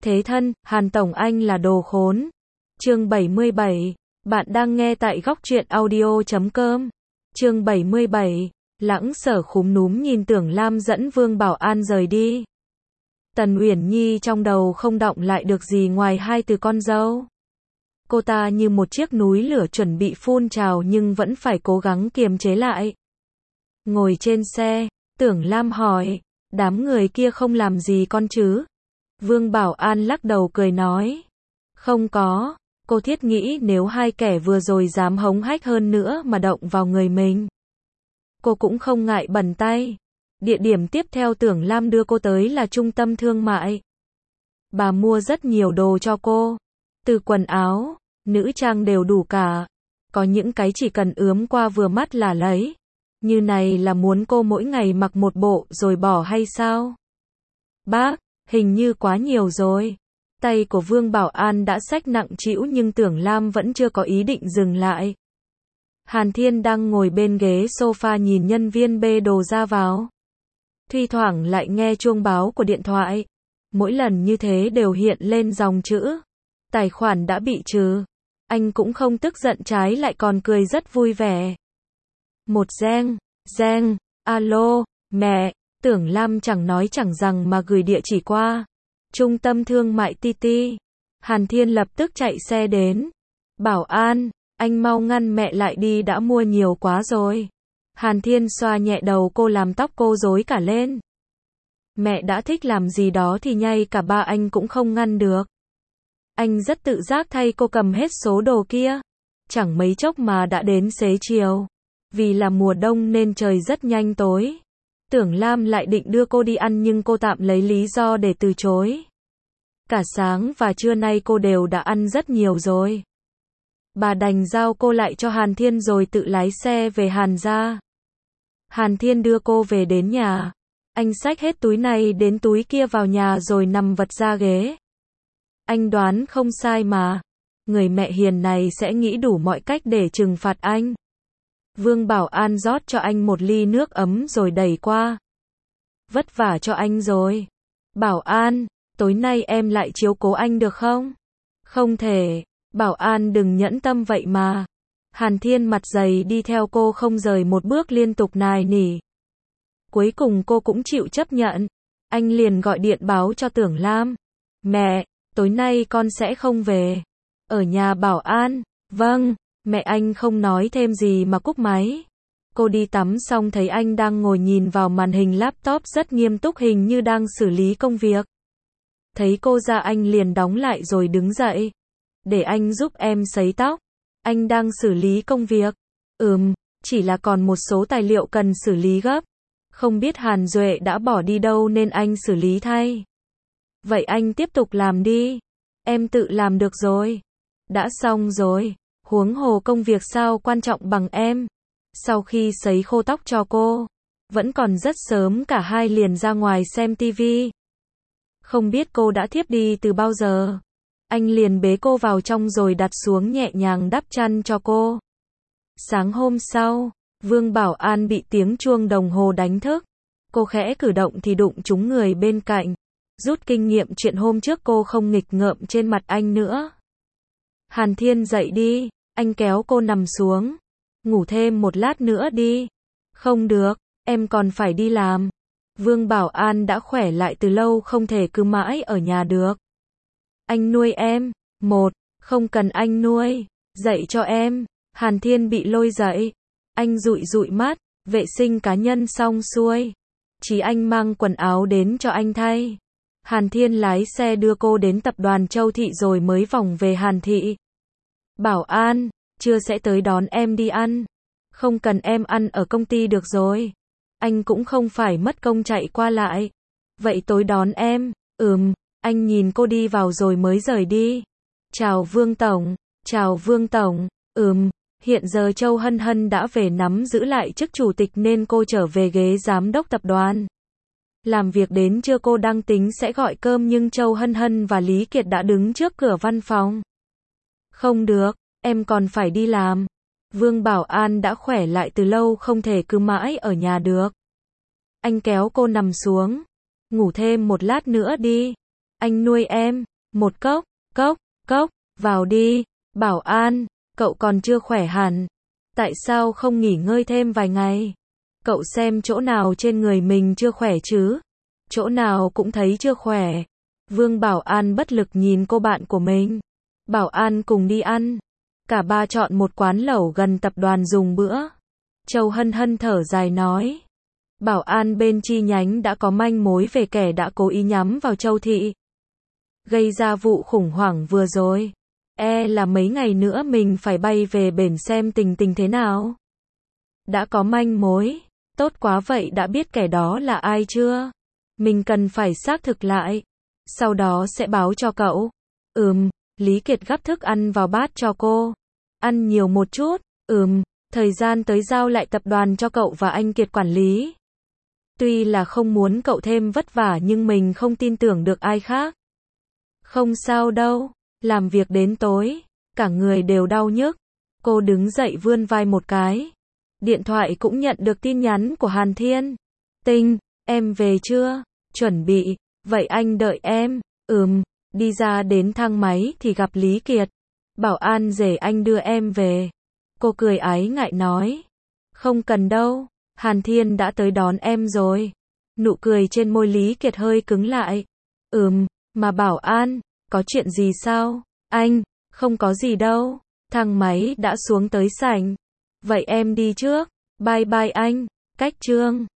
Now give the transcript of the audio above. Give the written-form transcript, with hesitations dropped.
Thế thân, Hàn Tổng anh là đồ khốn. Chương 77. Bạn đang nghe tại góc truyện audio.com. Chương 77. Lãng Sở khúm núm nhìn Tưởng Lam dẫn Vương Bảo An rời đi. Tần Uyển Nhi trong đầu không đọng lại được gì ngoài hai từ con dâu. Cô ta như một chiếc núi lửa chuẩn bị phun trào nhưng vẫn phải cố gắng kiềm chế lại. Ngồi trên xe, Tưởng Lam hỏi, đám người kia không làm gì con chứ? Vương Bảo An lắc đầu cười nói, không có, cô thiết nghĩ nếu hai kẻ vừa rồi dám hống hách hơn nữa mà động vào người mình. Cô cũng không ngại bẩn tay. Địa điểm tiếp theo Tưởng Lam đưa cô tới là trung tâm thương mại. Bà mua rất nhiều đồ cho cô. Từ quần áo, nữ trang đều đủ cả. Có những cái chỉ cần ướm qua vừa mắt là lấy. Như này là muốn cô mỗi ngày mặc một bộ rồi bỏ hay sao? Bác, hình như quá nhiều rồi. Tay của Vương Bảo An đã xách nặng trĩu nhưng Tưởng Lam vẫn chưa có ý định dừng lại. Hàn Thiên đang ngồi bên ghế sofa nhìn nhân viên bê đồ ra vào. Thi thoảng lại nghe chuông báo của điện thoại. Mỗi lần như thế đều hiện lên dòng chữ tài khoản đã bị trừ. Anh cũng không tức giận, trái lại còn cười rất vui vẻ. Một reng, alo, mẹ. Tưởng Lam chẳng nói chẳng rằng mà gửi địa chỉ qua trung tâm thương mại TT. Hàn Thiên lập tức chạy xe đến. Bảo An, anh mau ngăn mẹ lại đi, đã mua nhiều quá rồi. Hàn Thiên xoa nhẹ đầu cô làm tóc cô rối cả lên. Mẹ đã thích làm gì đó thì ngay cả ba anh cũng không ngăn được. Anh rất tự giác thay cô cầm hết số đồ kia. Chẳng mấy chốc mà đã đến xế chiều. Vì là mùa đông nên trời rất nhanh tối. Tưởng Lam lại định đưa cô đi ăn nhưng cô tạm lấy lý do để từ chối. Cả sáng và trưa nay cô đều đã ăn rất nhiều rồi. Bà đành giao cô lại cho Hàn Thiên rồi tự lái xe về Hàn gia. Hàn Thiên đưa cô về đến nhà. Anh xách hết túi này đến túi kia vào nhà rồi nằm vật ra ghế. Anh đoán không sai mà. Người mẹ hiền này sẽ nghĩ đủ mọi cách để trừng phạt anh. Vương Bảo An rót cho anh một ly nước ấm rồi đẩy qua. Vất vả cho anh rồi. Bảo An, tối nay em lại chiếu cố anh được không? Không thể. Bảo An đừng nhẫn tâm vậy mà. Hàn Thiên mặt dày đi theo cô không rời một bước, liên tục nài nỉ. Cuối cùng cô cũng chịu chấp nhận. Anh liền gọi điện báo cho Tưởng Lam. Mẹ, tối nay con sẽ không về. Ở nhà Bảo An. Vâng. Mẹ anh không nói thêm gì mà cúp máy. Cô đi tắm xong thấy anh đang ngồi nhìn vào màn hình laptop rất nghiêm túc, hình như đang xử lý công việc. Thấy cô ra anh liền đóng lại rồi đứng dậy. Để anh giúp em sấy tóc. Anh đang xử lý công việc. Chỉ là còn một số tài liệu cần xử lý gấp. Không biết Hàn Duệ đã bỏ đi đâu nên anh xử lý thay. Vậy anh tiếp tục làm đi. Em tự làm được rồi. Đã xong rồi. Huống hồ công việc sao quan trọng bằng em. Sau khi sấy khô tóc cho cô, vẫn còn rất sớm, cả hai liền ra ngoài xem tivi. Không biết cô đã thiếp đi từ bao giờ. Anh liền bế cô vào trong rồi đặt xuống nhẹ nhàng đắp chăn cho cô. Sáng hôm sau, Vương Bảo An bị tiếng chuông đồng hồ đánh thức. Cô khẽ cử động thì đụng trúng người bên cạnh. Rút kinh nghiệm chuyện hôm trước cô không nghịch ngợm trên mặt anh nữa. Hàn Thiên dậy đi. Anh kéo cô nằm xuống. Ngủ thêm một lát nữa đi. Không được, em còn phải đi làm. Vương Bảo An đã khỏe lại từ lâu, không thể cứ mãi ở nhà được. Anh nuôi em. Không cần anh nuôi. Dậy cho em. Hàn Thiên bị lôi dậy. Anh dụi dụi mắt. Vệ sinh cá nhân xong xuôi. Chỉ anh mang quần áo đến cho anh thay. Hàn Thiên lái xe đưa cô đến tập đoàn Châu Thị rồi mới vòng về Hàn Thị. Bảo An, trưa sẽ tới đón em đi ăn. Không cần em ăn ở công ty được rồi. Anh cũng không phải mất công chạy qua lại. Vậy tối đón em. Anh nhìn cô đi vào rồi mới rời đi. Chào Vương Tổng. Chào Vương Tổng. Hiện giờ Châu Hân Hân đã về nắm giữ lại chức chủ tịch nên cô trở về ghế giám đốc tập đoàn. Làm việc đến trưa cô đang tính sẽ gọi cơm nhưng Châu Hân Hân và Lý Kiệt đã đứng trước cửa văn phòng. Không được, em còn phải đi làm. Vương Bảo An đã khỏe lại từ lâu, không thể cứ mãi ở nhà được. Anh kéo cô nằm xuống. Ngủ thêm một lát nữa đi. Anh nuôi em. Một cốc, cốc, cốc, vào đi. Bảo an, cậu còn chưa khỏe hẳn. Tại sao không nghỉ ngơi thêm vài ngày? Cậu xem chỗ nào trên người mình chưa khỏe chứ? Chỗ nào cũng thấy chưa khỏe. Vương Bảo An bất lực nhìn cô bạn của mình. Bảo An cùng đi ăn. Cả ba chọn một quán lẩu gần tập đoàn dùng bữa. Châu Hân Hân thở dài nói. Bảo an bên chi nhánh đã có manh mối về kẻ đã cố ý nhắm vào Châu Thị, gây ra vụ khủng hoảng vừa rồi. Là mấy ngày nữa mình phải bay về bển xem tình tình thế nào. Đã có manh mối. Tốt quá, vậy đã biết kẻ đó là ai chưa? Mình cần phải xác thực lại. Sau đó sẽ báo cho cậu. Lý Kiệt gắp thức ăn vào bát cho cô. Ăn nhiều một chút. Thời gian tới giao lại tập đoàn cho cậu và anh Kiệt quản lý. Tuy là không muốn cậu thêm vất vả nhưng mình không tin tưởng được ai khác. Không sao đâu, làm việc đến tối, cả người đều đau nhức. Cô đứng dậy vươn vai một cái. Điện thoại cũng nhận được tin nhắn của Hàn Thiên. Tinh, em về chưa? Chuẩn bị, vậy anh đợi em. Đi ra đến thang máy thì gặp Lý Kiệt. Bảo an rể anh đưa em về. Cô cười ái ngại nói. Không cần đâu, Hàn Thiên đã tới đón em rồi. Nụ cười trên môi Lý Kiệt hơi cứng lại. Mà Bảo an, có chuyện gì sao? Anh, không có gì đâu. Thang máy đã xuống tới sảnh. Vậy em đi trước. Bye bye anh. Cách Trương.